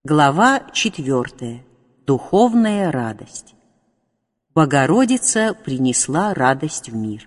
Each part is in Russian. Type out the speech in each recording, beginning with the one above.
Глава 4. Духовная радость. Богородица принесла радость в мир.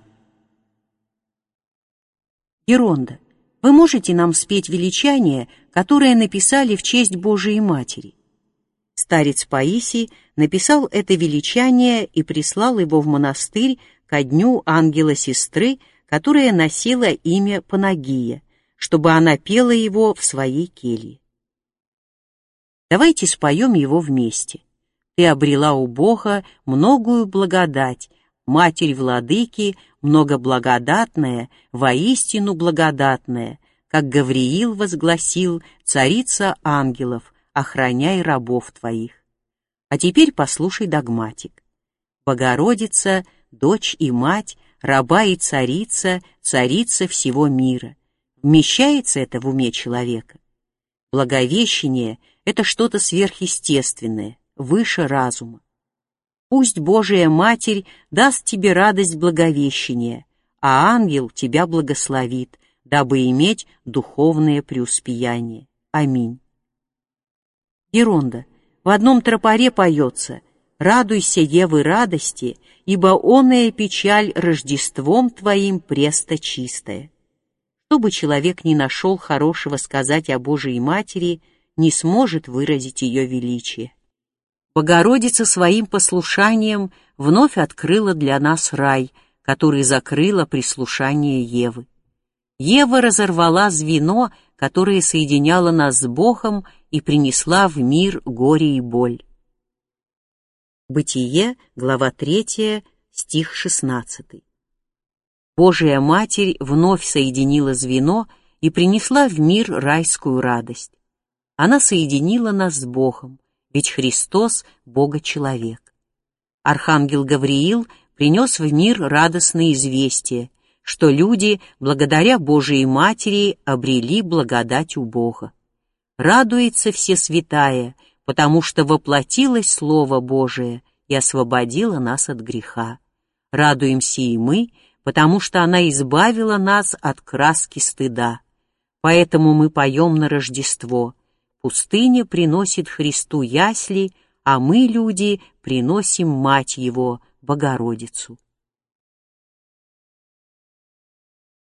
Геронда, вы можете нам спеть величание, которое написали в честь Божией Матери? Старец Паисий написал это величание и прислал его в монастырь ко дню ангела-сестры, которая носила имя Панагия, чтобы она пела его в своей келье. Давайте споем его вместе. Ты обрела у Бога многую благодать, Матерь Владыки, многоблагодатная, воистину благодатная, как Гавриил возгласил, царица ангелов, охраняй рабов твоих. А теперь послушай догматик. Богородица, дочь и мать, раба и царица, царица всего мира. Вмещается это в уме человека? Благовещение — это что-то сверхъестественное, выше разума. Пусть Божия Матерь даст тебе радость благовещения, а ангел тебя благословит, дабы иметь духовное преуспеяние. Аминь. Геронда, в одном тропаре поется: «Радуйся, Евы, радости, ибо оная печаль Рождеством твоим престо чистая». Чтобы человек не нашел хорошего сказать о Божией Матери, не сможет выразить ее величие. Богородица своим послушанием вновь открыла для нас рай, который закрыла прислушание Евы. Ева разорвала звено, которое соединяло нас с Богом, и принесла в мир горе и боль. Бытие, глава 3, стих 16. Божия Матерь вновь соединила звено и принесла в мир райскую радость. Она соединила нас с Богом, ведь Христос — Бога-человек. Архангел Гавриил принес в мир радостное известие, что люди, благодаря Божией Матери, обрели благодать у Бога. Радуется Всесвятая, потому что воплотилось Слово Божие и освободило нас от греха. Радуемся и мы, потому что она избавила нас от краски стыда. Поэтому мы поем на Рождество. Пустыня приносит Христу ясли, а мы, люди, приносим Мать Его, Богородицу.